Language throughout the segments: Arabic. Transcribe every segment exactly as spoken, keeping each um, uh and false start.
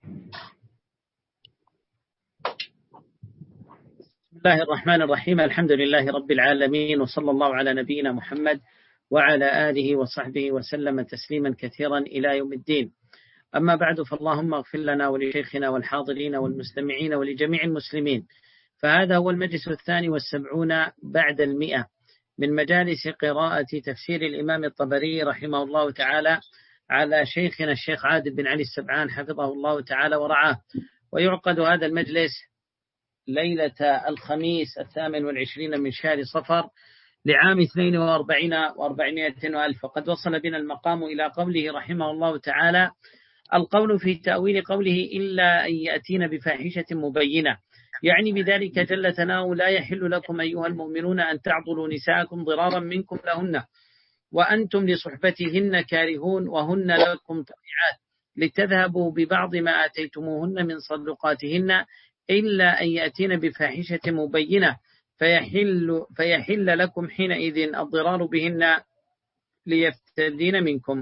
بسم الله الرحمن الرحيم. الحمد لله رب العالمين، وصلى الله على نبينا محمد وعلى آله وصحبه وسلم تسليما كثيرا إلى يوم الدين. أما بعد، فاللهم اغفر لنا ولشيخنا والحاضرين والمستمعين ولجميع المسلمين. فهذا هو المجلس الثاني والسبعون بعد المئة من مجالس قراءة تفسير الإمام الطبري رحمه الله تعالى على شيخنا الشيخ عادل بن علي السبعان حفظه الله تعالى ورعاه. ويعقد هذا المجلس ليلة الخميس الثامن والعشرين من شهر صفر لعام اثنين واربعين واربعمائة وألف. وقد وصل بنا المقام إلى قوله رحمه الله تعالى: القول في تأويل قوله إلا أن يأتين بفاحشة مبينة، يعني بذلك جل ثناؤه: لا يحل لكم أيها المؤمنون أن تعضلوا نساءكم ضرارا منكم لهن وأنتم لصحبتهن كارهون وهن لكم طيعات لتذهبوا ببعض ما آتيتموهن من صدقاتهن إلا أن يأتين بفاحشة مبينة فيحل, فيحل لكم حينئذ الضرار بهن ليفتدين منكم.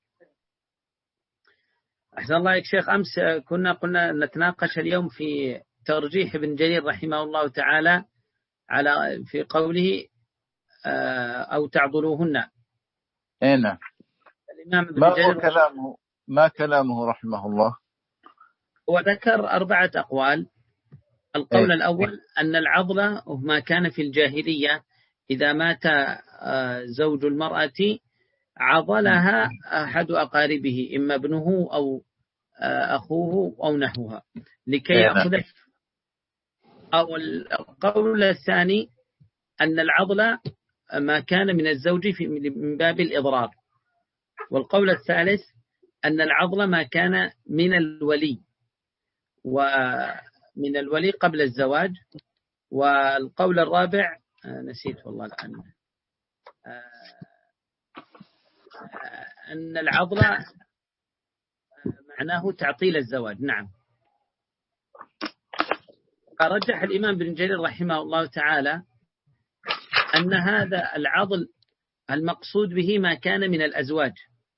أحسن الله يا شيخ. أمس كنا قلنا نتناقش اليوم في ترجيح ابن جرير رحمه الله تعالى على في قوله أو تعضلوهن. هنا الإمام ابن ما جرير هو كلامه ما كلامه رحمه الله؟ هو ذكر أربعة أقوال. القول إيه؟ الأول أن العضل ما كان في الجاهلية، إذا مات زوج المرأة عضلها أحد أقاربه، إما ابنه أو أخوه أو نحوها، لكي يأخذ. أو القول الثاني أن العضل ما كان من الزوج من باب الإضرار. والقول الثالث أن العضل ما كان من الولي ومن الولي قبل الزواج. والقول الرابع نسيت والله الآن، أن العضل معناه تعطيل الزواج. نعم. فرجح الإمام بن جرير رحمه الله تعالى أن هذا العضل المقصود به ما كان من الأزواج.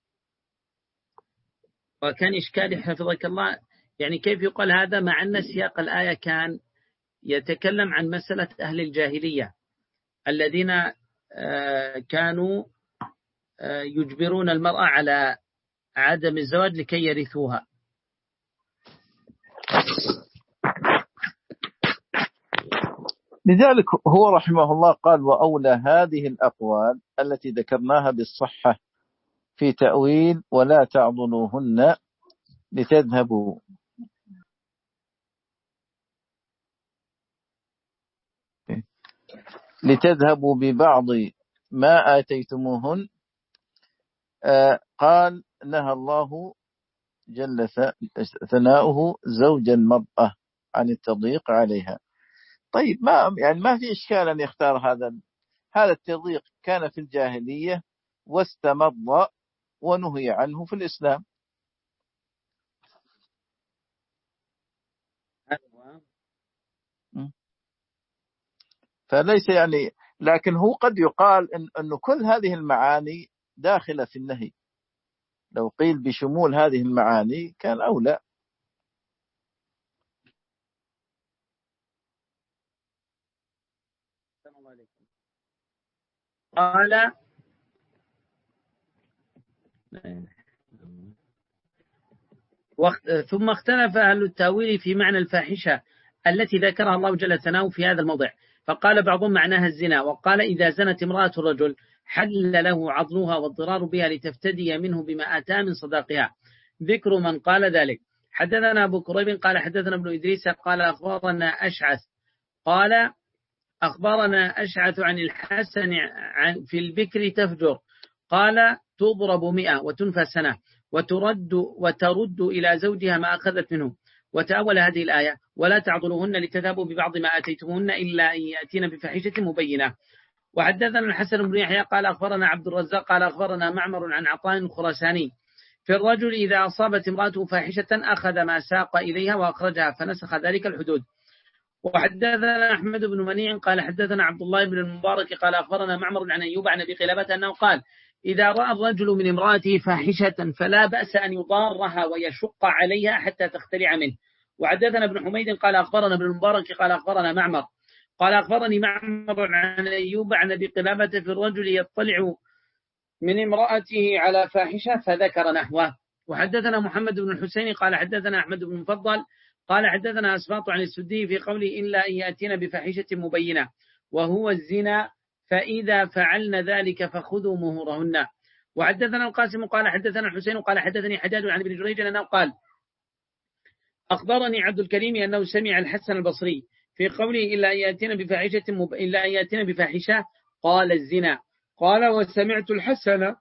وكان إشكالي حفظك الله، يعني كيف يقال هذا مع أن سياق الآية كان يتكلم عن مسألة أهل الجاهلية الذين كانوا يجبرون المرأة على عدم الزواج لكي يرثوها. لذلك هو رحمه الله قال: وأولى هذه الأقوال التي ذكرناها بالصحة في تأويل ولا تعضلوهن لتذهبوا لتذهبوا ببعض ما آتيتموهن. آه قال: نهى الله جل ثناؤه زوج المرأة عن التضييق عليها. طيب، ما يعني ما في إشكال أن يختار هذا هذا التضييق كان في الجاهلية واستمر ونهي عنه في الإسلام. فليس يعني، لكن هو قد يقال إن أنه كل هذه المعاني داخلة في النهي. لو قيل بشمول هذه المعاني كان أولى. قال: ثم اختلف أهل التاويل في معنى الفاحشة التي ذكرها الله جل ثناؤه في هذا الموضع، فقال بعضهم معناها الزنا، وقال إذا زنت امرأة الرجل حل له عضلها والضرار بها لتفتدي منه بما آتاه من صداقها. ذكر من قال ذلك: حدثنا أبو كريب قال حدثنا ابن إدريس قال أخبرنا أشعث قال أخبرنا أشعث عن الحسن عن في البكر تفجر، قال تضرب مئة وتنفى سنة وترد وترد إلى زوجها ما أخذت منه. وتأول هذه الآية: ولا تعضلوهن لتذهبوا ببعض ما آتيتموهن إلا أن يأتين بفاحشة مبينة. وحدثنا الحسن بن يحيى قال أخبرنا عبد الرزاق قال أخبرنا معمر عن عطاء الخراساني في الرجل إذا أصابت امرأته فاحشة أخذ ما ساق إليها وأخرجها فنسخ ذلك الحدود. وحدثنا أحمد بن منيع قال حدثنا عبد الله بن المبارك قال أخبرنا معمر عن أيوب عن أبي قلابة أنه قال: إذا رأى الرجل من امرأته فاحشة فلا بأس أن يضارها ويشق عليها حتى تختلع منه. وحدثنا ابن حميد قال أخبرنا ابن المبارك قال أخبرنا معمر قال أخبرني معمر عن أيوب عن أبي قلابة في الرجل يطلع من امرأته على فاحشة فذكر نحوه. وحدثنا محمد بن الحسين قال حدثنا أحمد بن مفضل قال حدثنا أسباط عن السدي في قوله إلا أن يأتينا بفاحشة مبينة وهو الزنا فإذا فعلن ذلك فخذوا مهورهن. وحدثنا القاسم قال حدثنا الحسين قال حدثني حجاج عن ابن جريج أنه قال أخبرني عبد الكريم أنه سمع الحسن البصري في قوله إلا أن يأتينا بفاحشة مب... إلا أن يأتينا بفاحشة قال الزنا. قال وسمعت الحسن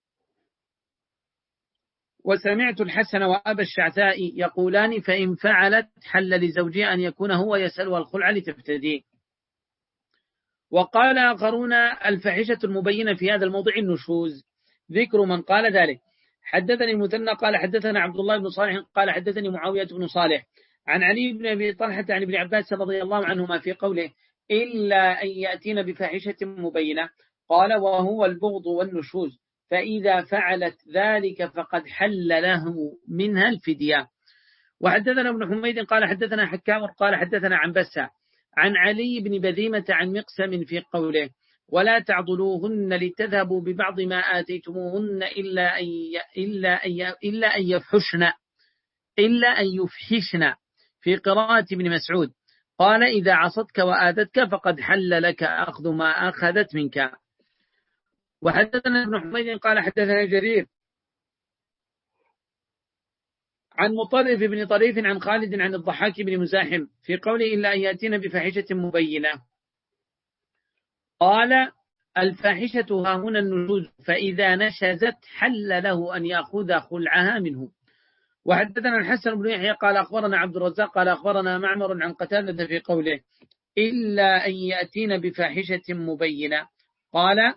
وسمعت الحسن وأبا الشعثاء يقولان فإن فعلت حل لزوجها أن يكون هو يسألها الخلع لتفتدي. وقال آخرون الفاحشة المبينة في هذا الموضع النشوز ذكر من قال ذلك. حدثني المثنى قال حدثنا عبد الله بن صالح قال حدثني معاوية بن صالح عن علي بن أبي طلحة عن ابن عباس رضي الله عنهما في قوله إلا أن يأتين بفاحشة مبينة قال وهو البغض والنشوز فإذا فعلت ذلك فقد حل له منها الفدية. وحدثنا ابن حميد قال حدثنا حكام قال حدثنا عن بسة عن علي بن بذيمة عن مقسم في قوله ولا تعضلوهن لتذهبوا ببعض ما آتيتموهن إلا أن إلا أن إلا أن يفحشن إلا أن يفحشن في قراءة ابن مسعود قال إذا عصتك وآذتك فقد حل لك أخذ ما أخذت منك. وحدثنا ابن حميد قال حدثنا جرير عن مطرف بن طريف عن خالد عن الضحاك بن مزاحم في قوله إلا أن يأتينا بفاحشة مبينة قال الفاحشة ها هنا النشوز فإذا نشزت حل له أن يأخذ خلعها منه. وحدثنا الحسن بن يحيى قال أخبرنا عبد الرزاق قال أخبرنا معمر عن قتادة في قوله إلا أن يأتينا بفاحشة مبينة قال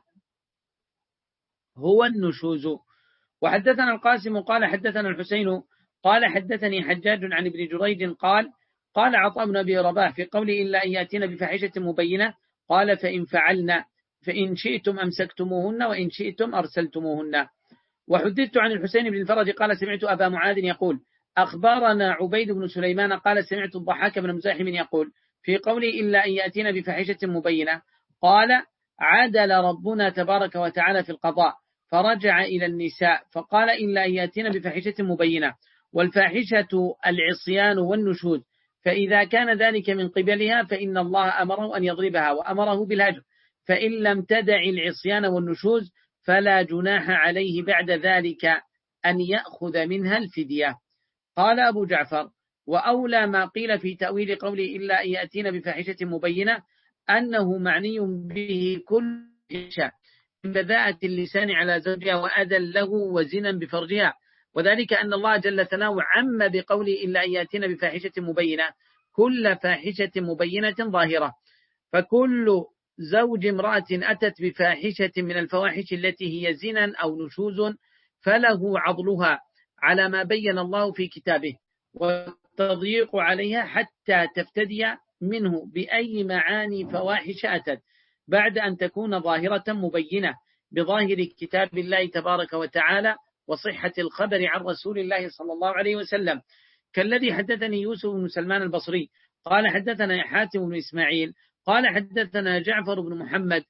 هو النشوز. وحدثنا القاسم قال حدثنا الحسين قال حدثني حجاج عن ابن جريج قال قال عطاء بن أبي رباح في قوله إلا أن يأتينا بفاحشة مبينة قال فإن فعلنا فإن شئتم أمسكتموهن وإن شئتم أرسلتموهن. وحدثت عن الحسين بن الفرج قال سمعت أبا معاذ يقول أخبرنا عبيد بن سليمان قال سمعت الضحاك بن مزاحم يقول في قوله إلا أن يأتينا بفاحشة مبينة قال عدل ربنا تبارك وتعالى في القضاء فرجع إلى النساء فقال إلا أن يأتينا بفاحشة مبينة والفاحشة العصيان والنشوز فإذا كان ذلك من قبلها فإن الله أمره أن يضربها وأمره بالهجر فإن لم تدع العصيان والنشوز فلا جناح عليه بعد ذلك أن يأخذ منها الفدية. قال أبو جعفر وأولى ما قيل في تأويل قوله إلا أن يأتينا بفاحشة مبينة أنه معني به كل فاحشة من بذاءة اللسان على زوجها وأذى له وزنا بفرجها وذلك أن الله جل ثناؤه عم بقوله إلا أن يأتينا بفاحشة مبينة كل فاحشة مبينة ظاهرة فكل زوج امرأة أتت بفاحشة من الفواحش التي هي زنا أو نشوز فله عضلها على ما بين الله في كتابه والتضييق عليها حتى تفتدي منه بأي معاني فواحش أتت بعد أن تكون ظاهرة مبينة بظاهر كتاب الله تبارك وتعالى وصحة الخبر عن رسول الله صلى الله عليه وسلم كالذي حدثني يوسف بن سلمان البصري قال حدثنا حاتم بن إسماعيل قال حدثنا جعفر بن محمد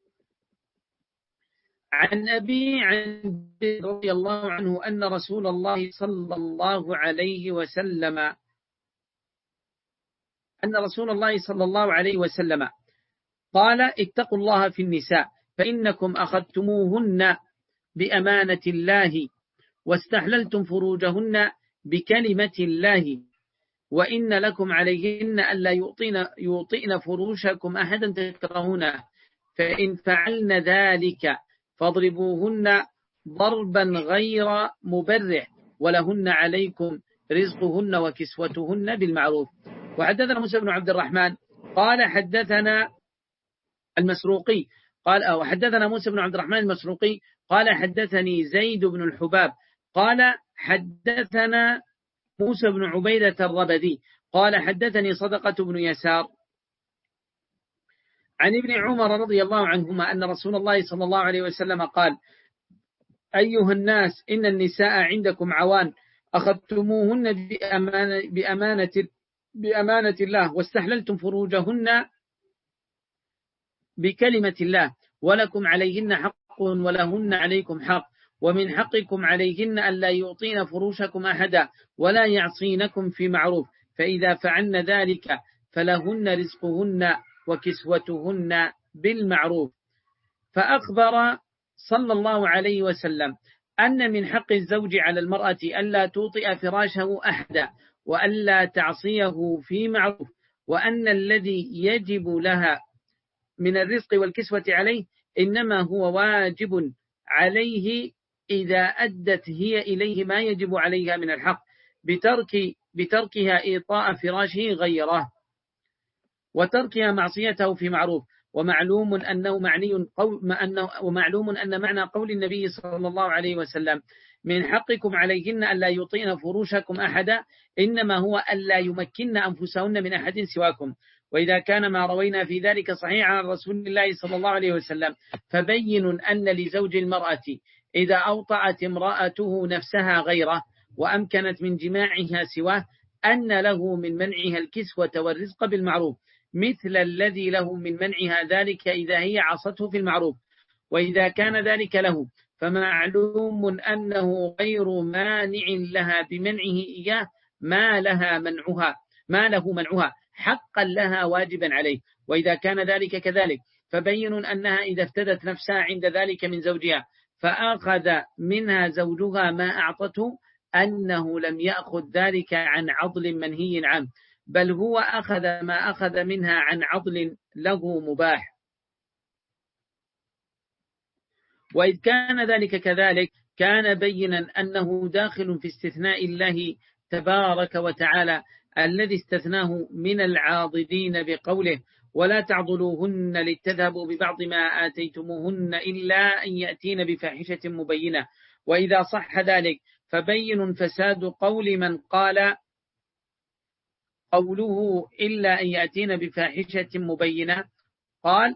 عن أبي عن رضي الله عنه أن رسول الله صلى الله عليه وسلم أن رسول الله صلى الله عليه وسلم قال اتقوا الله في النساء فإنكم أخذتموهن بأمانة الله واستحللتم فروجهن بكلمة الله وإن لكم عليهن ألا يعطين, يعطين فروشكم أحدا تكرهونه فإن فعلن ذلك فاضربوهن ضربا غير مبرح ولهن عليكم رزقهن وكسوتهن بالمعروف. وحدثنا موسى بن عبد الرحمن قال حدثنا المسروقي قال أو حدثنا موسى بن عبد الرحمن المسروقي قال حدثني زيد بن الحباب قال حدثنا موسى بن عبيدة الربدي قال حدثني صدقة بن يسار عن ابن عمر رضي الله عنهما أن رسول الله صلى الله عليه وسلم قال أيها الناس إن النساء عندكم عوان أخذتموهن بأمانة, بأمانة, بأمانة الله واستحللتم فروجهن بكلمة الله ولكم عليهن حق ولهن عليكم حق ومن حقكم عليهن ألا يعطين فروشكم أحدا ولا يعصينكم في معروف فإذا فعلن ذلك فلهن رزقهن وكسوتهن بالمعروف. فأخبر صلى الله عليه وسلم أن من حق الزوج على المرأة ألا توطئ فراشه أحدا وألا تعصيه في معروف وأن الذي يجب لها من الرزق والكسوة عليه إنما هو واجب عليه إذا أدت هي إليه ما يجب عليها من الحق بترك بتركها إيطاء فراشه غيره وتركها معصيته في معروف. ومعلوم أنه معني قول ومعلوم أن معنى قول النبي صلى الله عليه وسلم من حقكم عليهن ألا يطيعن فروشكم أحدا إنما هو ألا يمكن أنفسهن من أحد سواكم. وإذا كان ما روينا في ذلك صحيح عن رسول الله صلى الله عليه وسلم فبين أن لزوج المرأة إذا أوطأت امرأته نفسها غيره وأمكنت من جماعها سواه أن له من منعها الكسوة والرزق بالمعروف مثل الذي له من منعها ذلك إذا هي عصته في المعروف. وإذا كان ذلك له فمعلوم أنه غير مانع لها بمنعه إياه ما لها منعها ما له منعها حقا لها واجبا عليه. وإذا كان ذلك كذلك فبين أنها إذا افتدت نفسها عند ذلك من زوجها فأخذ منها زوجها ما أعطته أنه لم يأخذ ذلك عن عضل منهي عنه بل هو أخذ ما أخذ منها عن عضل له مباح. وإذ كان ذلك كذلك كان بينا أنه داخل في استثناء الله تبارك وتعالى الذي استثناه من العاضدين بقوله ولا تعضلوهن لتذهبوا ببعض ما آتيتموهن إلا أن يأتين بفاحشة مبينة. وإذا صح ذلك فبين فساد قول من قال قوله إلا أن يأتين بفاحشة مبينة قال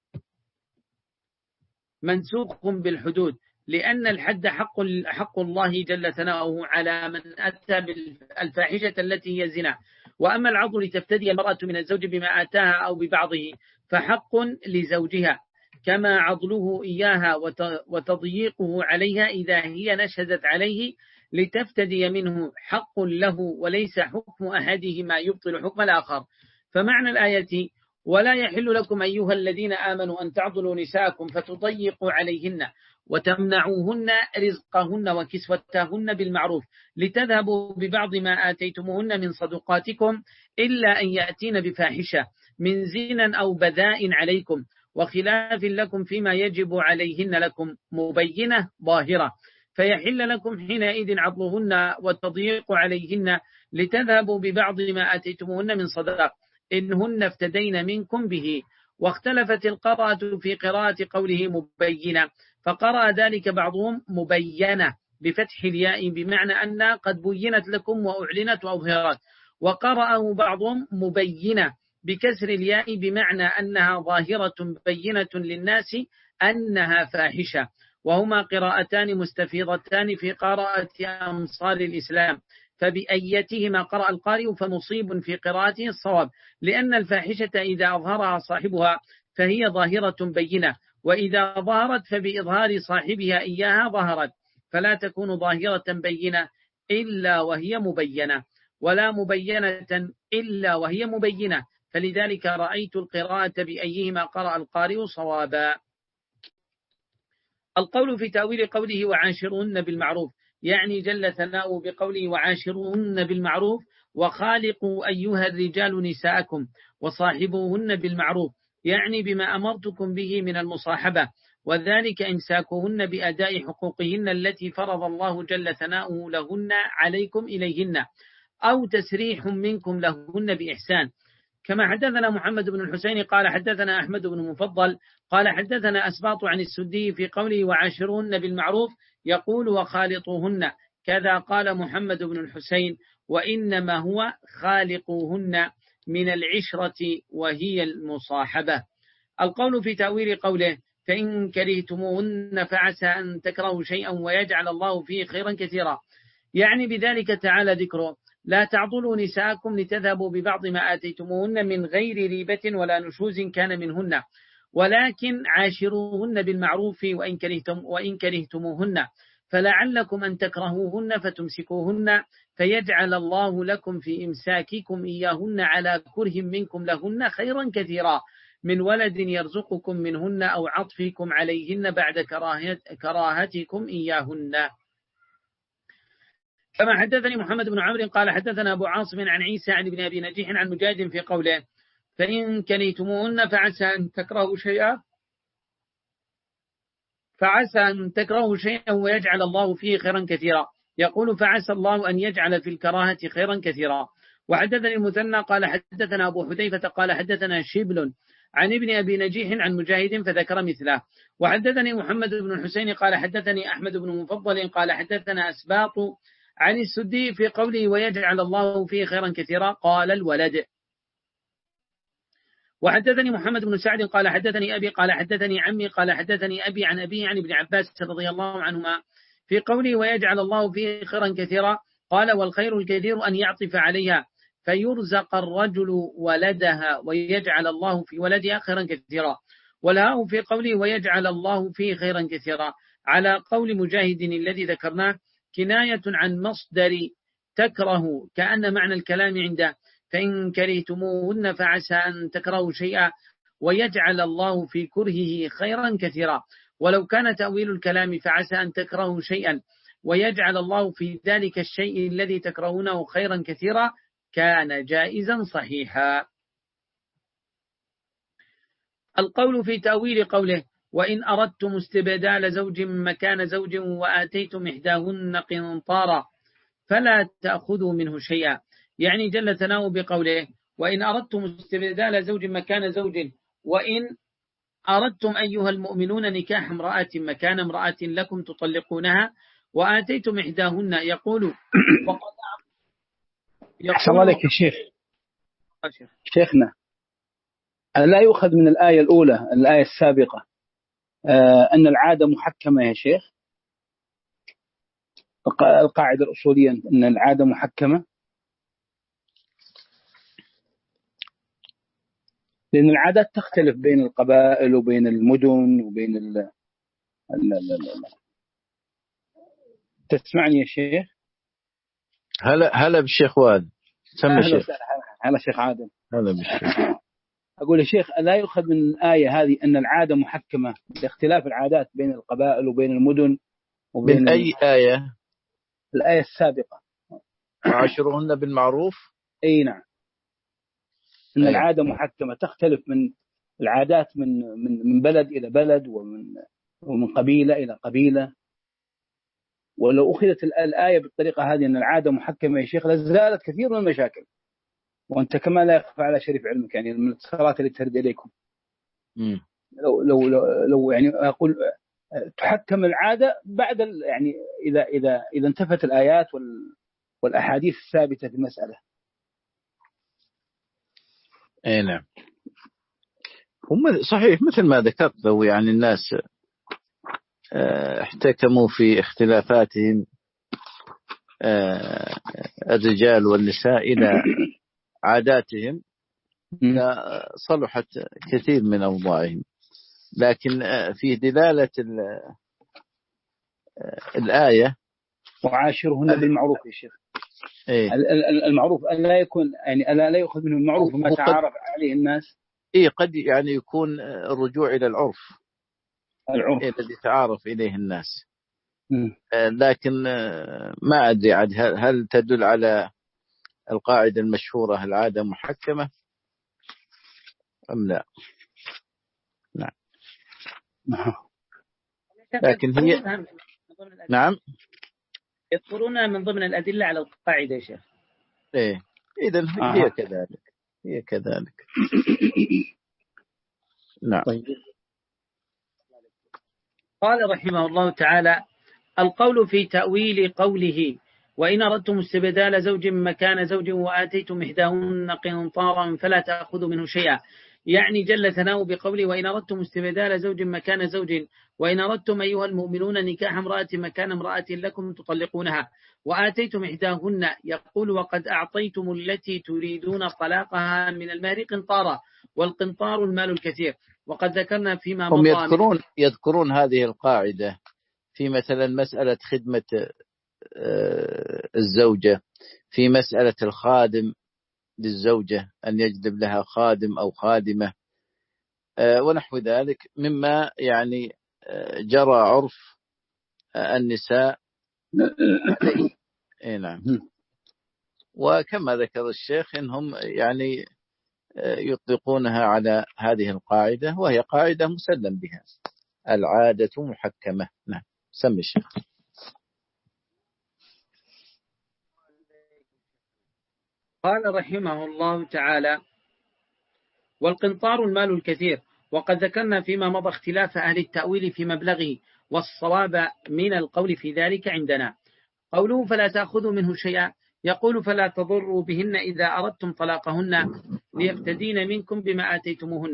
منسوخ بالحدود لأن الحد حق, حق الله جل ثناؤه على من أتى بالفاحشة التي هي زنا. وأما العضل لتفتدي المرأة من الزوج بما آتاها أو ببعضه فحق لزوجها كما عضله إياها وتضييقه عليها إذا هي نشزت عليه لتفتدي منه حق له وليس حكم أحدهما يبطل حكم الآخر. فمعنى الآية ولا يحل لكم أيها الذين آمنوا أن تعضلوا نساءكم فتضيقوا عليهن وتمنعوهن رزقهن وكسوتهن بالمعروف لتذهبوا ببعض ما آتيتموهن من صدقاتكم إلا أن يأتين بفاحشة من زنا أو بذاء عليكم وخلاف لكم فيما يجب عليهن لكم مبينة ظاهرة فيحل لكم حينئذ عضلهن والتضييق عليهن لتذهبوا ببعض ما آتيتموهن من صدق إنهن افتدين منكم به. واختلفت القراءة في قراءة قوله مبينة فقرأ ذلك بعضهم مبينة بفتح الياء بمعنى أن قد بينت لكم وأعلنت وأظهرت وقرأه بعضهم مبينة بكسر الياء بمعنى أنها ظاهرة بينة للناس أنها فاحشة. وهما قراءتان مستفيضتان في قراءة أمصار الإسلام فبأيتهما قرأ القارئ فنصيب في قراءته الصواب لأن الفاحشة إذا أظهرها صاحبها فهي ظاهرة بينة وإذا ظهرت فبإظهار صاحبها إياها ظهرت فلا تكون ظاهرة بينة إلا وهي مبينة ولا مبينة إلا وهي مبينة فلذلك رأيت القراءة بأيهما قرأ القارئ صوابا. القول في تأويل قوله وعاشرهن بالمعروف يعني جل ثناؤه بقوله وعاشرهن بالمعروف وخالقوا أيها الرجال نساءكم وصاحبوهن بالمعروف يعني بما أمرتكم به من المصاحبة وذلك إمساكهن بأداء حقوقهن التي فرض الله جل ثناؤه لهن عليكم إليهن أو تسريح منكم لهن بإحسان. كما حدثنا محمد بن الحسين قال حدثنا أحمد بن مفضل قال حدثنا أسباط عن السدي في قوله وعاشرهن بالمعروف يقول وخالطوهن كذا قال محمد بن الحسين وإنما هو خالقوهن من العشرة وهي المصاحبة. القول في تأويل قوله فإن كرهتموهن فعسى أن تكرهوا شيئا ويجعل الله فيه خيرا كثيرا. يعني بذلك تعالى ذكره: لا تعضلوا نساءكم لتذهبوا ببعض ما آتيتموهن من غير ريبة ولا نشوز كان منهن، ولكن عاشروهن بالمعروف وإن كرهتم وإن كرهتموهن فلعلكم أن تكرهوهن فتمسكوهن فيجعل الله لكم في إمساككم إياهن على كره منكم لهن خيرا كثيرا من ولد يرزقكم منهن أو عطفكم عليهن بعد كراهتكم إياهن. كما حدثني محمد بن عمرو قال حدثنا أبو عاصم عن عيسى عن ابن أبي نجيح عن مجاهد في قوله: فإن كرهتموهن فعسى أن تكرهوا شيئا فعسى أن تكرهوا شيئا ويجعل الله فيه خيرا كثيرا. يقول: فعسى الله أن يجعل في الكراهة خيرا كثيرا. وحدثني المثنى قال حدثنا أبو حذيفة قال حدثنا شبل عن ابن أبي نجيح عن مجاهد فذكر مثله. وحدثني محمد بن الحسين قال حدثني أحمد بن مفضل قال حدثنا أسباط عن السدي في قوله: ويجعل الله فيه خيرا كثيرا، قال: الولد. وحدثني محمد بن سعد قال حدثني أبي قال حدثني عمي قال حدثني أبي عن أبي عن ابن عباس رضي الله عنهما في قوله: ويجعل الله فيه خيرا كثيرا، قال: والخير الكثير أن يعطف عليها فيرزق الرجل ولدها ويجعل الله في ولدها خيرا كثيرا. والهاء في قوله: ويجعل الله فيه خيرا كثيرا على قول مجاهد الذي ذكرناه كناية عن مصدر تكره، كأن معنى الكلام عنده: فإن كرهتموهن فعسى أن تكرهوا شيئا ويجعل الله في كرهه خيرا كثيرا. ولو كان تأويل الكلام فعسى أن تكرهوا شيئا ويجعل الله في ذلك الشيء الذي تكرهونه خيرا كثيرا كان جائزا صحيحا. القول في تأويل قوله: وإن أردتم استبدال زوج مكان زوج وآتيتم إحداهن قنطارا فلا تأخذوا منه شيئا. يعني جل ثناؤه بقوله: وإن أردتم استبدال زوج مكان زوج، وإن أردتم أيها المؤمنون نكاح امرأة مكان امرأة لكم تطلقونها وآتيتم إحداهن. يقول أحسن الله عليك يا شيخ. شيخنا لا يؤخذ من الآية الأولى الآية السابقة آه أن العادة محكمة يا شيخ؟ القاعدة الأصولية أن العادة محكمة، لأن العادات تختلف بين القبائل وبين المدن وبين ال ال ال تسمعني يا شيخ؟ هلا هلا بالشيخ واد. سمى شيخ. هلا شيخ عادل. هلا بالشيخ. أقول يا شيخ لا يؤخذ من الآية هذه أن العادة محكمة لاختلاف العادات بين القبائل وبين المدن وبين من أي آية؟ الآية السابقة: وعاشروهن بالمعروف. أي نعم. أن العادة محكمة تختلف من العادات من من من بلد إلى بلد ومن ومن قبيلة إلى قبيلة. ولو أخذت الآية بالطريقة هذه أن العادة محكمة يا شيخ لزالت كثير من المشاكل، وأنت كما لا يخفى على شريف علمك يعني من الاتصالات اللي ترد إليكم. لو لو لو, لو يعني أقول تحكم العادة بعد يعني إذا إذا إذا انتفت الآيات والأحاديث الثابتة في المسألة. اي نعم. هم صحيح مثل ما ذكرت، لو يعني الناس احتكموا في اختلافاتهم الرجال والنساء إلى عاداتهم صلحت كثير من أوضاعهم. لكن في دلالة الآية: وعاشرهن بالمعروف يا شيخ. إيه؟ المعروف ألا يكون يعني ألا لا يأخذ منه المعروف ما تعارف عليه الناس. إيه قد يعني يكون الرجوع إلى العرف العرف الذي تعارف إليه الناس. م. لكن ما أدري عاد هل تدل على القاعدة المشهورة العادة محكمة أم لا؟ نعم. لكن هي نعم يذكرونها من ضمن الأدلة على القاعدة يا شيخ. إيه إذن آه. هي كذلك هي كذلك. نعم. طيب. قال رحمه الله تعالى: القول في تأويل قوله: وإن أردتم استبدال زوج مكان زوج وآتيتم إحداهن قنطارا فلا تأخذوا منه شيئا. يعني جل ثناؤه بقوله وإن أردتم استبدال زوج مكان زوج وإن أردتم أيها المؤمنون نكاح امرأة مكان امرأة لكم تطلقونها وآتيتم إحداهن يقول وقد أعطيتم التي تريدون طلاقها من المهر قنطارا والقنطار المال الكثير. وقد ذكرنا فيما هم مضى يذكرون, يذكرون هذه القاعدة في مثلا مسألة خدمة الزوجة، في مسألة الخادم للزوجة أن يجلب لها خادم أو خادمة ونحو ذلك مما يعني جرى عرف النساء عليه. إيه نعم. وكما ذكر الشيخ إنهم يعني يطلقونها على هذه القاعدة وهي قاعدة مسلم بها، العادة محكمة. نعم سمي الشيخ. قال رحمه الله تعالى والقنطار المال الكثير. وقد ذكرنا فيما مضى اختلاف أهل التأويل في مبلغه، والصواب من القول في ذلك عندنا قوله فلا تأخذوا منه شيئا، يقول فلا تضروا بهن إذا أردتم طلاقهن ليفتدين منكم بما آتيتموهن.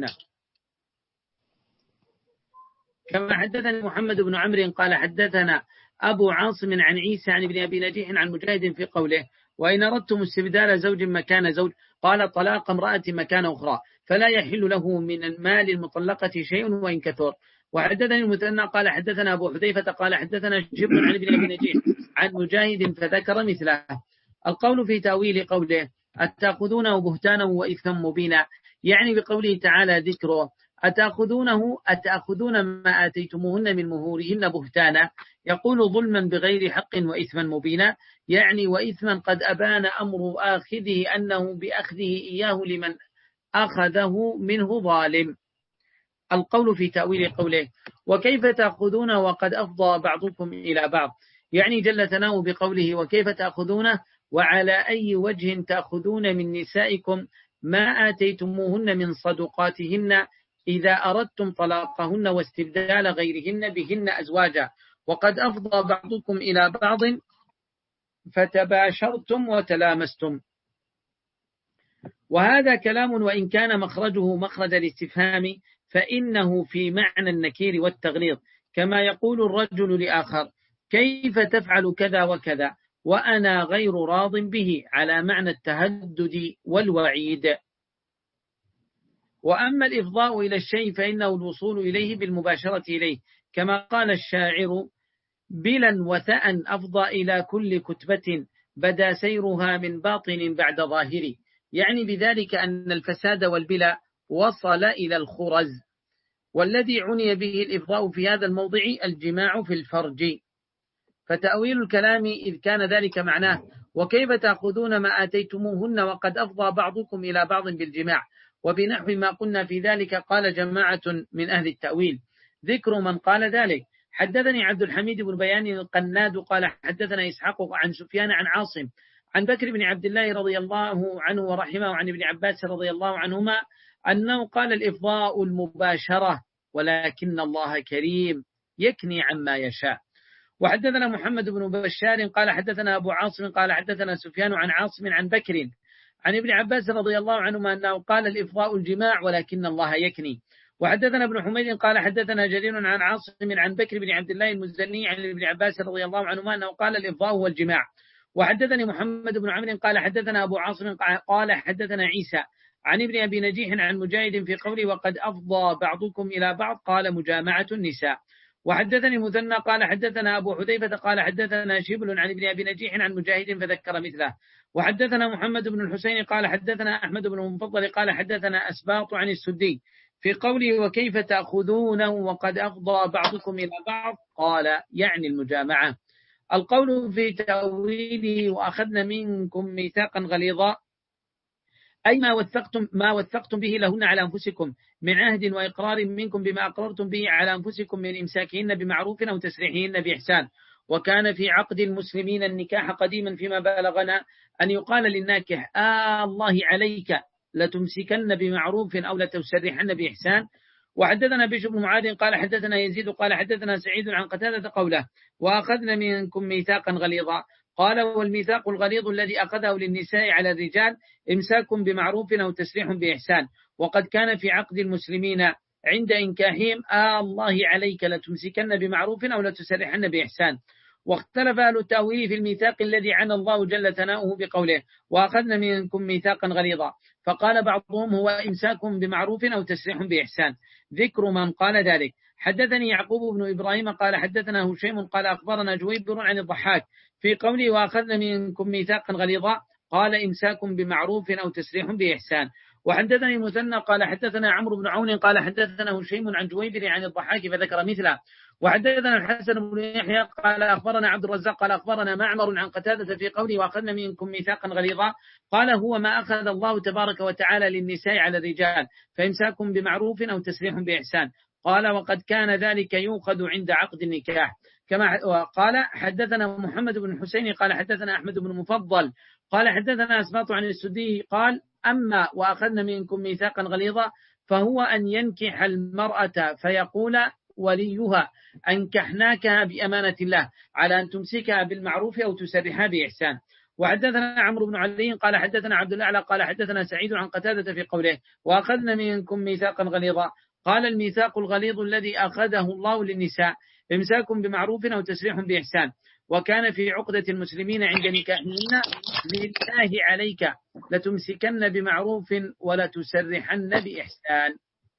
كما حدثنا محمد بن عمرو قال حدثنا أبو عاصم عن عيسى عن ابن أبي نجيح عن مجاهد في قوله وإن أردتم استبدال زوج مكان زوج قال طلاق امرأة مكان أخرى فلا يحل له من المال المطلقة شيء وإن كثر. وحدثني المثنى قال حدثنا أبو حذيفة قال حدثنا شبر عن ابن أبي نجيح عن مجاهد فذكر مثله. القول في تأويل قوله أتأخذونه بهتانا وإثما مبينا، يعني بقوله تعالى ذكره أتأخذونه أتأخذون ما آتيتموهن من مهورهن بهتانا، يقول ظلما بغير حق وإثما مبينا، يعني وإثما قد أبان أمر آخذه أنه بأخذه إياه لمن أخذه منه ظالم. القول في تأويل قوله وكيف تأخذون وقد أفضى بعضكم إلى بعض، يعني جل ثناؤه بقوله وكيف تأخذونه وعلى أي وجه تأخذون من نسائكم ما آتيتموهن من صدقاتهن إذا أردتم طلاقهن واستبدال غيرهن بهن أزواجا وقد أفضى بعضكم إلى بعض فتباشرتم وتلامستم. وهذا كلام وإن كان مخرجه مخرج الاستفهام فإنه في معنى النكير والتغليظ، كما يقول الرجل لآخر كيف تفعل كذا وكذا وأنا غير راض به، على معنى التهدد والوعيد. وأما الإفضاء إلى الشيء فإنه الوصول إليه بالمباشرة إليه، كما قال الشاعر بلا وثاء أفضى إلى كل كتبة بدا سيرها من باطن بعد ظاهر، يعني بذلك أن الفساد والبلا وصل إلى الخرز. والذي عني به الإفضاء في هذا الموضع الجماع في الفرج. فتأويل الكلام إذ كان ذلك معناه وكيف تأخذون ما آتيتموهن وقد أفضى بعضكم إلى بعض بالجماع. وبنحو ما قلنا في ذلك قال جماعة من أهل التأويل. ذكر من قال ذلك حدثني عبد الحميد بن بيان القناد قال حدثنا إسحاق عن سفيان عن عاصم عن بكر بن عبد الله رضي الله عنه ورحمه عن ابن عباس رضي الله عنهما أنه قال الإفضاء المباشرة ولكن الله كريم يكني عما يشاء. وحدثنا محمد بن بشار قال حدثنا أبو عاصم قال حدثنا سفيان عن عاصم عن بكر عن ابن عباس رضي الله عنهما أنه قال الإفضاء الجماع ولكن الله يكني. وحدثنا ابن حميد قال حدثنا جرير عن عاصم عن بكر بن عبد الله المزني عن ابن عباس رضي الله عنهما أنه قال الإفضاء هو الجماع. وحدثني محمد بن عمرو قال حدثنا أبو عاصم قال حدثنا عيسى عن ابن أبي نجيح عن مجاهد في قوله وقد أفضى بعضكم إلى بعض قال مجامعة النساء. وحدثني مثنى قال حدثنا أبو حذيفة قال حدثنا شبل عن ابن أبي نجيح عن مجاهد فذكر مثله. وحدثنا محمد بن الحسين قال حدثنا أحمد بن المفضل قال حدثنا أسباط عن السدي في قوله وكيف تأخذونه وقد أفضى بعضكم إلى بعض قال يعني المجامعة. القول في تأويله وأخذنا منكم ميثاقا غليظا أي ما وثقتم ما وثقتم به لهن على أنفسكم من عهد وإقرار منكم بما أقررتم به على أنفسكم من إمساكهن بمعروف أو تسريحهن بإحسان. وكان في عقد المسلمين النكاح قديما فيما بلغنا أن يقال للناكح آه الله عليك لتمسكن بمعروف أو لتسرحن بإحسان. وحدثنا بشر بن معاذ قال حدثنا يزيد قال حدثنا سعيد عن قتادة قوله وأخذنا منكم ميثاقا غليظا قال والميثاق الغليظ الذي أخذه للنساء على الرجال إمساك بمعروف أو تسريح بإحسان. وقد كان في عقد المسلمين عند إنكاحهم آه الله عليك لتمسكن بمعروف أو لتسرحن بإحسان. واختلف أهل التأويل في الميثاق الذي عنى الله جل ثناؤه بقوله وأخذنا منكم ميثاقا غليظا، فقال بعضهم هو إمساك بمعروف أو تسريح بإحسان. ذكر من قال ذلك: حدثني يعقوب بن إبراهيم قال حدثنا هشيم قال أخبرنا جويبر عن الضحاك في قوله وأخذنا منكم ميثاقا غليظا قال إمساك بمعروف أو تسريح بإحسان. وحدثني مثنى قال حدثنا عمرو بن عون قال حدثنا هشيم عن جويبر عن الضحاك فذكر مثله. وحدثنا الحسن بن يحيى قال أخبرنا عبد الرزاق قال أخبرنا معمر عن قتادة في قوله وأخذنا منكم ميثاقا غليظا قال هو ما أخذ الله تبارك وتعالى للنساء على الرجال فإمساك بمعروف أو تسريح بإحسان. قال وقد كان ذلك يؤخذ عند عقد النكاح. كما قال حدثنا محمد بن حسين قال حدثنا أحمد بن مفضل قال حدثنا أسباط عن السدي قال أما وأخذنا منكم ميثاقا غليظا فهو أن ينكح المرأة فيقول وليها أنكحناكها بأمانة الله على أن تمسكها بالمعروف أو تسرحها بإحسان. وحدثنا عمرو بن علي قال حدثنا عبد الأعلى قال حدثنا سعيد عن قتادة في قوله وأخذنا منكم ميثاقا غليظا قال الميثاق الغليظ الذي أخذه الله للنساء إمساك بمعروف أو تسريح بإحسان. وكان في عقدة المسلمين عند نكاحهن لله عليك لتمسكن بمعروف ولا تسرحن بإحسان.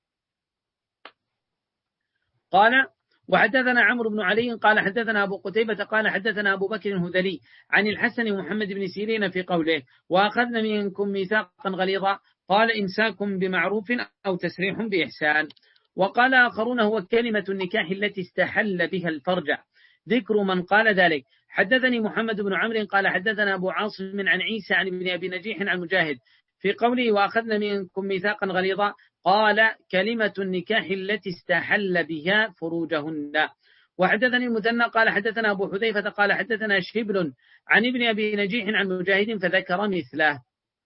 قال وحدثنا عمرو بن علي قال حدثنا أبو قتيبة قال حدثنا أبو بكر الهذلي عن الحسن ومحمد بن سيرين في قوله وأخذنا منكم ميثاقا غليظا قال إمساك بمعروف أو تسريح بإحسان. وقال آخرون هو كلمة النكاح التي استحل بها الفرج. ذكر من قال ذلك: حدثني محمد بن عمرو قال حدثنا أبو عاصم عن عيسى عن ابن أبي نجيح عن مجاهد في قوله وأخذنا منكم ميثاقا غليظا قال كلمة النكاح التي استحل بها فروجهن. وحدثني المثنى قال حدثنا أبو حذيفة قال حدثنا شبل عن ابن أبي نجيح عن مجاهد فذكر مثله.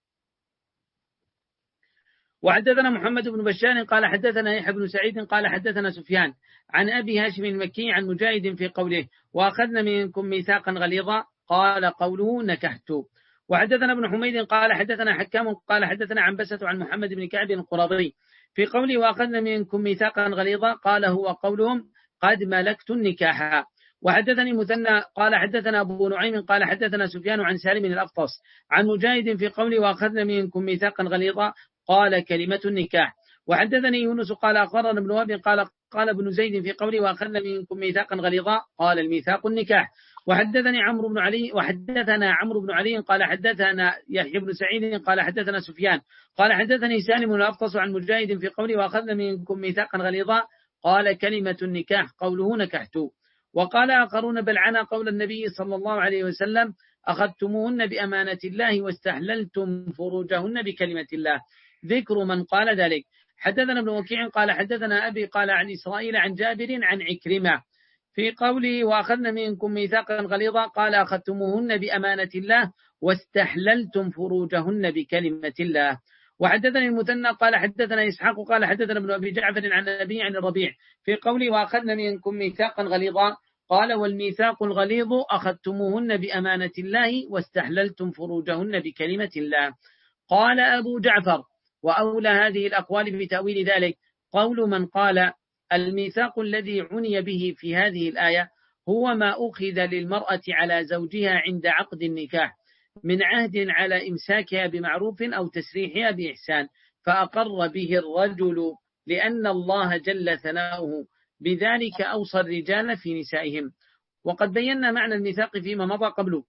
وحدثنا محمد بن بشار قال حدثنا يحيى بن سعيد قال حدثنا سفيان عن أبي هاشم المكي عن مجاهد في قوله وأخذنا منكم ميثاقا غليظا قال قوله نكحت. وحدثنا ابن حميد قال حدثنا حكام قال حدثنا عنبسة عن محمد بن كعب القرظي في قوله وأخذنا منكم ميثاقا غليظا قال هو قولهم قد ملكت النكاح. وحدثني مثنى قال حدثنا أبو نعيم قال حدثنا سفيان عن سالم الأفطس عن مجاهد في قوله وأخذنا منكم ميثاقا غليظا قال كلمة النكاح. وحدثني يونس قال أخبرنا ابن وهب قال قال ابن زيد في قوله وأخذنا منكم ميثاقا غليظا قال الميثاق النكاح. وحدثني عمرو بن علي وحدثنا عمرو بن علي قال حدثنا يحيى بن سعيد قال حدثنا سفيان قال حدثني سالم الأفطس عن مجاهد في قوله وأخذنا منكم ميثاقا غليظا قال كلمة النكاح قوله نكحت. وقال آخرون بل عنا قول النبي صلى الله عليه وسلم أخذتموهن بأمانة الله واستحللتم فروجهن بكلمة الله. ذكر من قال ذلك: حدثنا ابن وكيع قال حدثنا أبي قال عن إسرائيل عن جابر عن عكرمة في قوله وأخذنا منكم ميثاقا غليظا قال أخذتموهن بأمانة الله واستحللتم فروجهن بكلمة الله. وحدثني المثنى قال حدثنا إسحاق قال حدثنا ابن أبي جعفر عن النبي عن الربيع في قوله وأخذنا منكم ميثاقا غليظا قال والميثاق الغليظ أخذتموهن بأمانة الله واستحللتم فروجهن بكلمة الله. قال أبو جعفر وأولى هذه الأقوال بتأويل ذلك قول من قال الميثاق الذي عني به في هذه الآية هو ما أخذ للمرأة على زوجها عند عقد النكاح من عهد على إمساكها بمعروف أو تسريحها بإحسان فأقر به الرجل لأن الله جل ثناؤه بذلك أوصى الرجال في نسائهم. وقد بينا معنى الميثاق فيما مضى قبله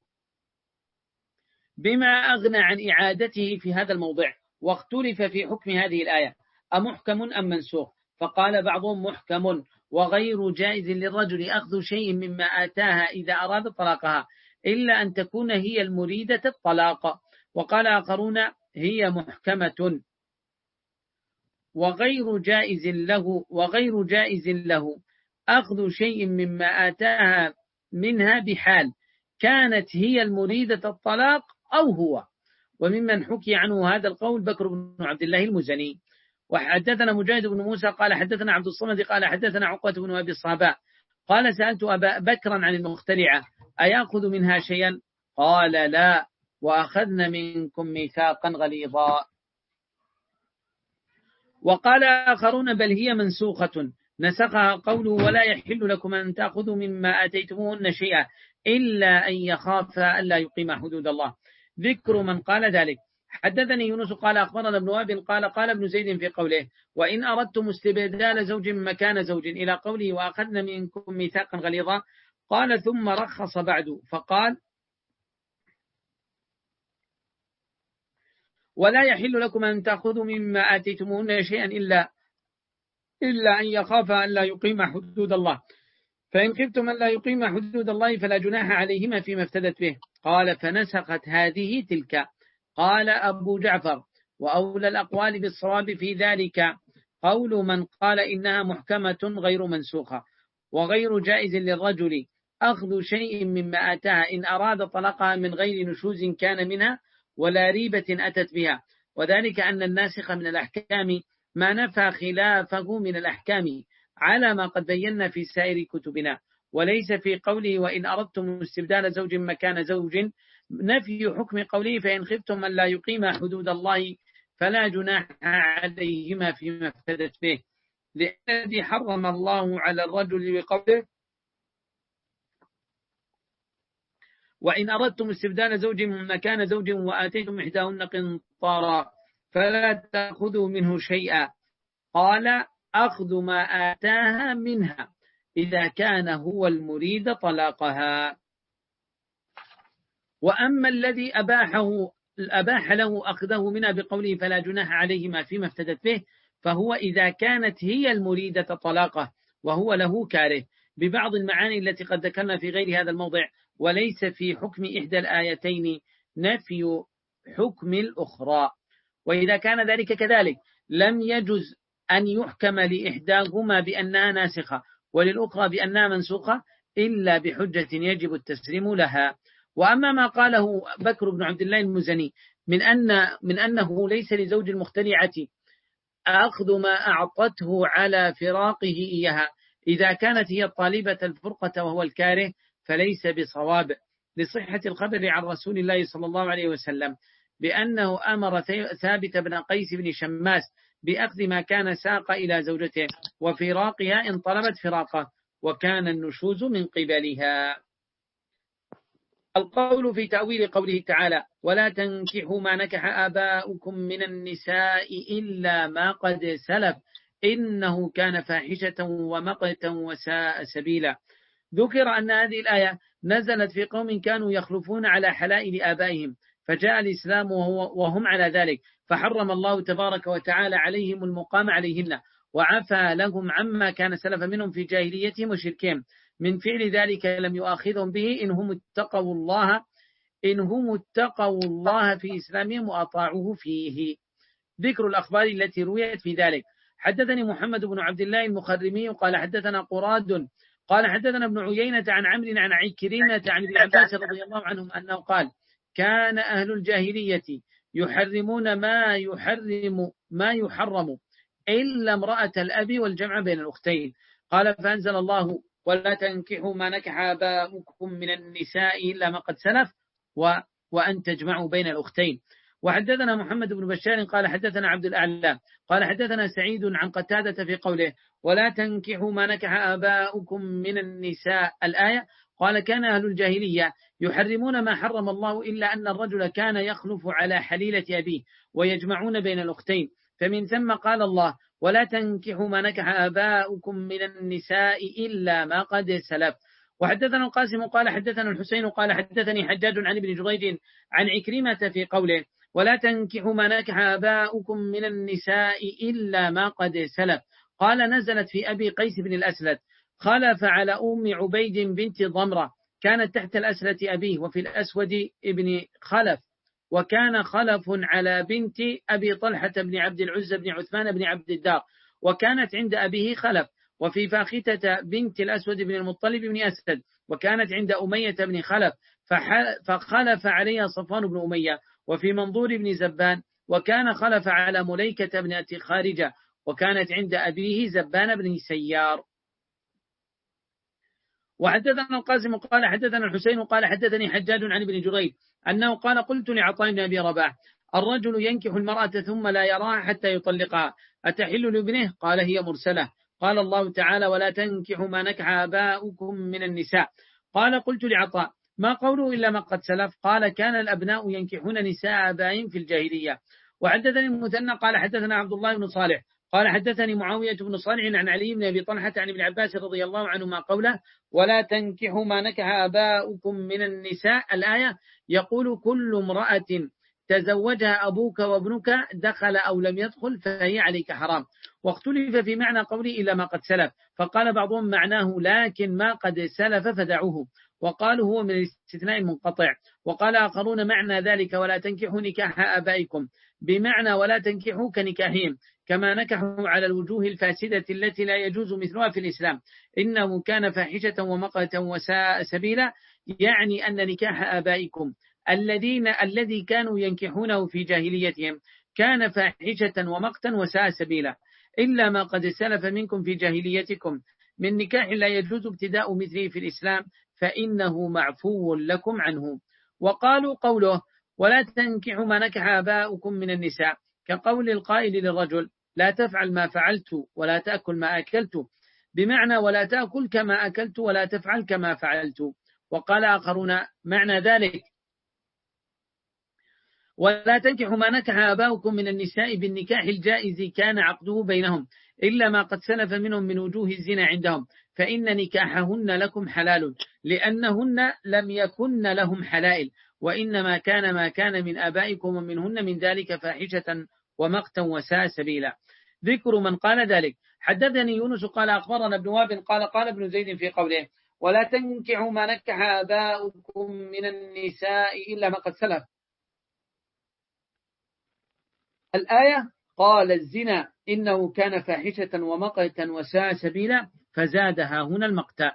بما أغنى عن إعادته في هذا الموضع. واختلف في حكم هذه الآية أمحكم أم منسوخ، فقال بعضهم محكم وغير جائز للرجل أخذ شيء مما آتاها إذا أراد طلاقها إلا أن تكون هي المريدة الطلاق. وقال آخرون هي محكمة وغير جائز له وغير جائز له أخذ شيء مما آتاها منها بحال كانت هي المريدة الطلاق أو هو. وممن حكي عنه هذا القول بكر بن عبد الله المزني. وحدثنا مجاهد بن موسى قال حدثنا عبد الصمد قال حدثنا عقبة بن أبي الصهباء قال سألت أبا بكرا عن المخترعة أيأخذ منها شيئا قال لا وأخذن منكم ميثاقا غليظا. وقال آخرون بل هي منسوخة نسخها قوله ولا يحل لكم أن تأخذوا مما آتيتموهن شيئا إلا أن يخافا ألا يقيم حدود الله. ذكر من قال ذلك. حدثني يونس قال أخبرنا ابن وهب قال قال ابن زيد في قوله وإن أردتم استبدال زوج مكان زوج إلى قوله وأخذنا منكم ميثاقا غليظا قال ثم رخص بعد فقال ولا يحل لكم أن تأخذوا مما آتيتموهن شيئا إلا إلا أن يخاف أن لا يقيم حدود الله فإن خفتم أن لا يقيم حدود الله فلا جناح عليهما فيما افتدت به. قال فنسخت هذه تلك. قال أبو جعفر وأولى الأقوال بالصواب في ذلك قول من قال إنها محكمة غير منسوخة وغير جائز للرجل أخذ شيء مما آتاها إن أراد طلقها من غير نشوز كان منها ولا ريبة أتت بها وذلك أن الناسخ من الأحكام ما نفى خلافه من الأحكام على ما قد بينا في سائر كتبنا وليس في قوله وإن أردتم استبدال زوج مكان زوج نفي حكم قوله فإن خفتم أن لا يقيم حدود الله فلا جناح عليهما فيما افتدت به الذي حرم الله على الرجل بقوله وإن أردتم استبدال زوج مكان زوج وآتيتم إحداهن قنطارا فلا تأخذوا منه شيئا. قال أخذ ما آتاها منها إذا كان هو المريد طلاقها. وأما الذي أباحه أباح له أخذه منها بقوله فلا جناح عليهما فيما افتدت به فهو إذا كانت هي المريدة طلاقه وهو له كاره ببعض المعاني التي قد ذكرنا في غير هذا الموضع وليس في حكم إحدى الآيتين نفي حكم الأخرى. وإذا كان ذلك كذلك لم يجز أن يحكم لإحداهما بأنها ناسخة وللأخرى بأنها منسوخة إلا بحجة يجب التسليم لها. وأما ما قاله بكر بن عبد الله المزني من أن من أنه ليس لزوج المختلعة أخذ ما أعطته على فراقه إياها إذا كانت هي الطالبة الفرقة وهو الكاره فليس بصواب لصحة الخبر عن رسول الله صلى الله عليه وسلم بأنه أمر ثابت بن قيس بن شماس بأخذ ما كان ساق إلى زوجته وفراقها إن طلبت فراقه وكان النشوز من قبلها. القول في تأويل قوله تعالى ولا تنكحوا ما نكح آباؤكم من النساء إلا ما قد سلف إنه كان فاحشة ومقتا وساء سبيلا. ذكر أن هذه الآية نزلت في قوم كانوا يخلفون على حلائل آبائهم فجاء الإسلام وهم على ذلك فحرم الله تبارك وتعالى عليهم المقام عليهن وعفى لهم عما كان سلف منهم في جاهليتهم وشركهم من فعل ذلك لم يؤاخذهم به إن هم اتقوا الله إن هم اتقوا الله في إسلامهم وأطاعوه فيه. ذكر الأخبار التي رويت في ذلك. حدثني محمد بن عبد الله المخرمي قال حدثنا قراد قال حدثنا ابن عيينة عن عمرو عن عكرمة عن ابن عباس رضي الله عنهم أنه قال كان أهل الجاهلية يحرمون ما يحرم ما يحرم إلا امرأة الأب والجمع بين الأختين. قال فأنزل الله ولا تنكحوا ما نكح آباؤكم من النساء إلا ما قد سلف و وأن تجمعوا بين الأختين. وحدثنا محمد بن بشار قال حدثنا عبد الأعلى قال حدثنا سعيد عن قتادة في قوله ولا تنكحوا ما نكح آباؤكم من النساء الآية. قال كان أهل الجاهلية يحرمون ما حرم الله إلا أن الرجل كان يخلف على حليلة أبيه ويجمعون بين الأختين فمن ثم قال الله ولا تنكحوا ما نكح آباؤكم من النساء إلا ما قد سلف. وحدثنا القاسم قال حدثنا الحسين قال حدثني حجاج عن ابن جريج عن عكرمة في قوله ولا تنكحوا ما نكح آباؤكم من النساء إلا ما قد سلف. قال نزلت في أبي قيس بن الأسلت خلف على أم عبيد بنت ضمرة كانت تحت الأسلة أبيه وفي الأسود ابن خلف وكان خلف على بنت أبي طلحة بن عبد العزة بن عثمان بن عبد الدار وكانت عند أبيه خلف وفي فاختة بنت الأسود بن المطلب بن أسد وكانت عند أمية بن خلف فخلف عليها صفوان بن أمية وفي منظور بن زبان وكان خلف على مليكة بن خارجة وكانت عند أبيه زبان بن سيار. وحدثنا القاسم قال حدثنا الحسين قال حدثني حجاج عن ابن جريج أنه قال قلت لعطاء بن أبي رباح الرجل ينكح المرأة ثم لا يراها حتى يطلقها أتحل لابنه؟ قال هي مرسلة. قال الله تعالى ولا تنكحوا ما نكح آباؤكم من النساء. قال قلت لعطاء ما قوله إلا ما قد سلف؟ قال كان الأبناء ينكحون نساء آبائهم في الجاهلية. وحدثني المثنى قال حدثنا عبد الله بن صالح قال حدثني معاوية بن صالح عن علي بن أبي طلحة عن ابن عباس رضي الله عنهما قوله ولا تنكحوا ما نكح آباؤكم من النساء الآية يقول كل امرأة تزوجها أبوك وابنك دخل أو لم يدخل فهي عليك حرام. واختلف في معنى قولي إلا ما قد سلف فقال بعضهم معناه لكن ما قد سلف فدعوه وقالوا هو من الاستثناء المنقطع. وقال آخرون معنى ذلك ولا تنكحوا نكاح آبائكم بمعنى ولا تنكحوا كنكاحهم كما نكحوا على الوجوه الفاسدة التي لا يجوز مثلها في الإسلام إنه كان فاحشة ومقتا وساء سبيلا يعني أن نكاح آبائكم الذين الذي كانوا ينكحونه في جاهليتهم كان فاحشة ومقتا وساء سبيلا إلا ما قد سلف منكم في جاهليتكم من نكاح لا يجوز ابتداء مثله في الإسلام فإنه معفو لكم عنه. وقالوا قوله ولا تنكحوا ما نكح آباؤكم من النساء كقول القائل للرجل لا تفعل ما فعلت ولا تأكل ما أكلت بمعنى ولا تأكل كما أكلت ولا تفعل كما فعلت. وقال آخرون معنى ذلك ولا تنكحوا ما نكح آباؤكم من النساء بالنكاح الجائز كان عقده بينهم إلا ما قد سلف منهم من وجوه الزنا عندهم فإن نكاحهن لكم حلال لأنهن لم يكن لهم حلائل وإنما كان ما كان من آبائكم ومنهن من ذلك فاحشة ومقتا وساء سبيلا. ذكر من قال ذلك حدثني يونس قال أخبرنا ابن وهب قال قال ابن زيد في قوله ولا تنكحوا ما نكح آباؤكم من النساء إلا ما قد سلف الآية قال الزنا إنه كان فاحشة ومقتا وساء سبيلا فزادها هنا المقتا.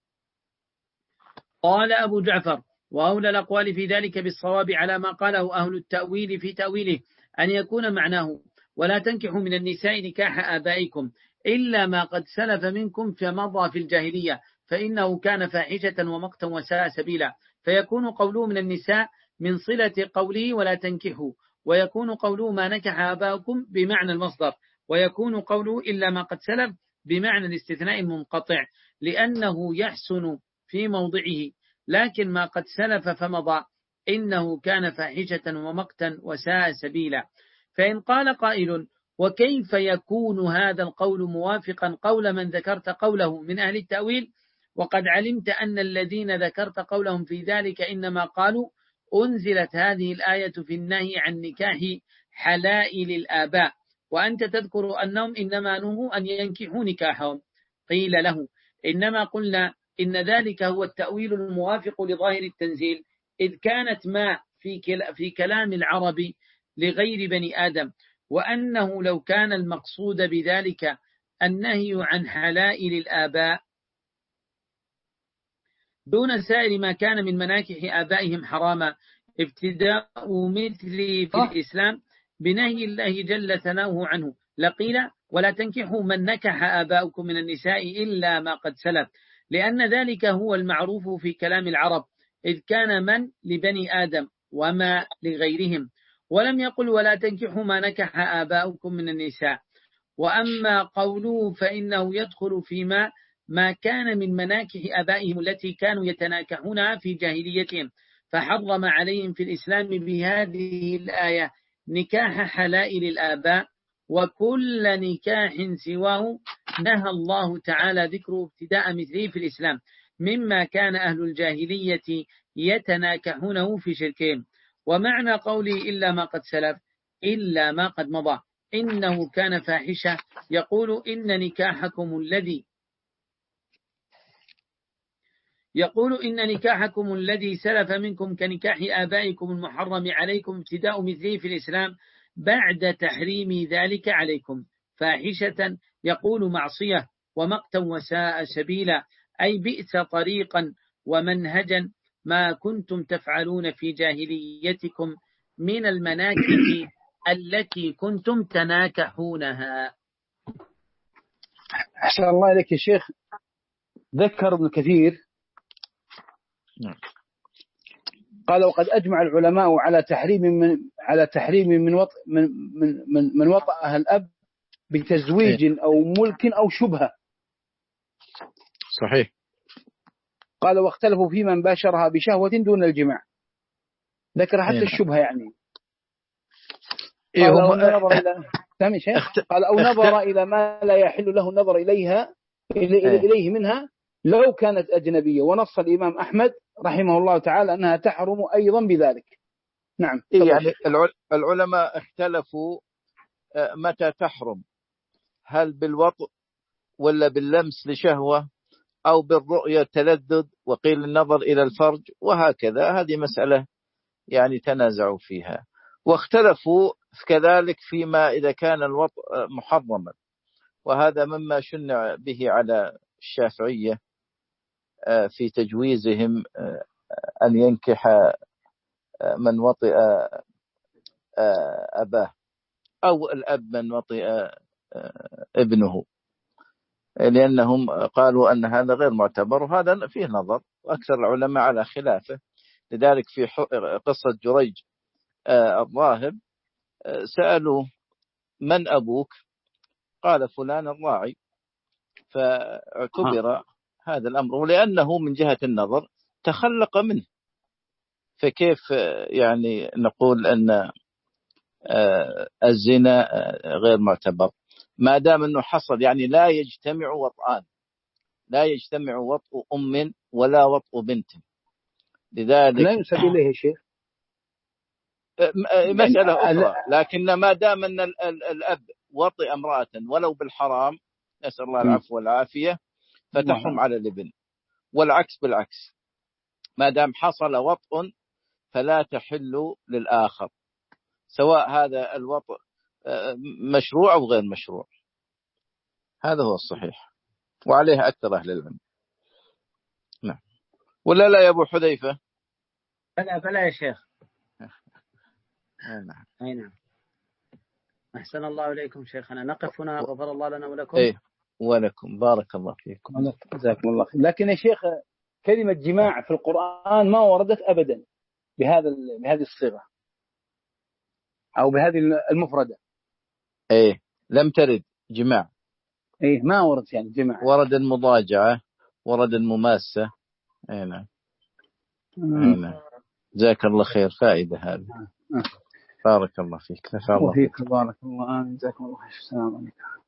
قال أبو جعفر وأولى الأقوال في ذلك بالصواب على ما قاله أهل التأويل في تأويله أن يكون معناه ولا تنكحوا من النساء نكاح آبائكم إلا ما قد سلف منكم فمضى في الجاهلية فإنه كان فاحشة ومقتا وساء سبيلا فيكون قوله من النساء من صلة قوله ولا تنكحوا ويكون قوله ما نكح آباؤكم بمعنى المصدر ويكون قوله إلا ما قد سلف بمعنى الاستثناء المنقطع لأنه يحسن في موضعه لكن ما قد سلف فمضى إنه كان فاحشة ومقتا وساء سبيلا. فإن قال قائل وكيف يكون هذا القول موافقا قول من ذكرت قوله من أهل التأويل وقد علمت أن الذين ذكرت قولهم في ذلك إنما قالوا أنزلت هذه الآية في النهي عن نكاح حلائل الآباء وأنت تذكر أنهم إنما نهوا أن ينكحوا نكاحهم. قيل له إنما قلنا إن ذلك هو التأويل الموافق لظاهر التنزيل إذ كانت ما في, في كلام العرب لغير بني آدم وأنه لو كان المقصود بذلك النهي عن حلائل الآباء دون سائر ما كان من مناكح آبائهم حراما ابتداء مثل في الإسلام بنهي الله جل ثناؤه عنه لقيل ولا تنكحوا من نكح آباؤكم من النساء إلا ما قد سلف لأن ذلك هو المعروف في كلام العرب إذ كان من لبني آدم وما لغيرهم ولم يقل ولا تنكحوا ما نكح آباؤكم من النساء. وأما قوله فإنه يدخل فيما ما كان من مناكح آبائهم التي كانوا يتناكحونها في جاهليتهم فحرم عليهم في الإسلام بهذه الآية نكاح حلائل الآباء وكل نكاح سواه نهى الله تعالى ذكره ابتداء مثله في الإسلام مما كان أهل الجاهلية يتناكحونه في شركهم. ومعنى قولي إلا ما قد سلف إلا ما قد مضى إنه كان فاحشة يقول إن نكاحكم الذي يقول إن نكاحكم الذي سلف منكم كنكاح آبائكم المحرم عليكم ابتداء مثله في الإسلام بعد تحريم ذلك عليكم فاحشة يقول معصية ومقتا وساء سبيلا أي بئس طريقا ومنهجا ما كنتم تفعلون في جاهليتكم من المناكح التي كنتم تناكحونها. أحسن الله إليك يا شيخ. ذكر ابن كثير نعم. قال وقد أجمع العلماء على تحريم من على تحريم من وطء من من من, من وطأها الأب بتزويج إيه. أو ملك أو شبهة. صحيح. قال واختلفوا في من باشرها بشهوة دون الجماع، ذكر حتى إيه. الشبهة يعني. إيه قال هم... أو نظر إلى سامي شيخ اخت... قال أو اخت... نظر إلى ما لا يحل له النظر إليها إيه. إليه منها لو كانت أجنبية، ونص الإمام أحمد رحمه الله تعالى أنها تحرم أيضا بذلك. نعم. إيه يعني العلماء اختلفوا متى تحرم، هل بالوطء ولا باللمس لشهوة أو بالرؤية تلذذ، وقيل النظر إلى الفرج، وهكذا. هذه مسألة يعني تنازعوا فيها. واختلفوا كذلك فيما إذا كان الوطء محرما، وهذا مما شنع به على الشافعية في تجويزهم أن ينكح من وطئ أباه أو الأب من وطئ ابنه، لأنهم قالوا أن هذا غير معتبر، وهذا فيه نظر، وأكثر العلماء على خلافه. لذلك في قصة جريج الراهب سألوا من أبوك؟ قال فلان الراعي، فاعتبر هذا الأمر، ولأنه من جهة النظر تخلق منه، فكيف يعني نقول أن الزنا غير معتبر ما دام أنه حصل؟ يعني لا يجتمع وطئان، لا يجتمع وطء أم ولا وطء بنت، لذلك لا ينسب إليه شيء، مسألة أخرى. لكن ما دام أن الأب وطئ امرأة ولو بالحرام، نسأل الله العفو والعافية، فتحرم على الابن، والعكس بالعكس، ما دام حصل وطء فلا تحل للآخر، سواء هذا الوطء مشروع أو غير مشروع. هذا هو الصحيح، وعليه أكثر أهل العلم. نعم. ولا لا يا أبو حذيفة؟ بلى بلى يا شيخ. نعم. أي نعم. أحسن الله إليكم شيخنا. نقف هنا، غفر الله لنا ولكم. إيه ولكم، بارك الله فيكم. جزاكم الله خير. لكن يا شيخ كلمة جماع في القرآن ما وردت أبدا بهذا بهذه الصيغة أو بهذه المفردة. إيه لم ترد جماع. إيه ما ورد يعني جماع. ورد المضاجعة، ورد المماسة. إيه نعم. إيه نعم. جزاك الله خير، فائدة هذه. بارك الله فيك. وفيك بارك الله. جزاكم الله خير. السلام عليكم.